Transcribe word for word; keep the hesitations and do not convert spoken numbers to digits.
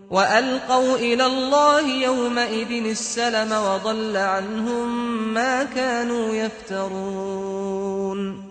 وألقوا إلى الله يومئذ السلم وضل عنهم ما كانوا يفترون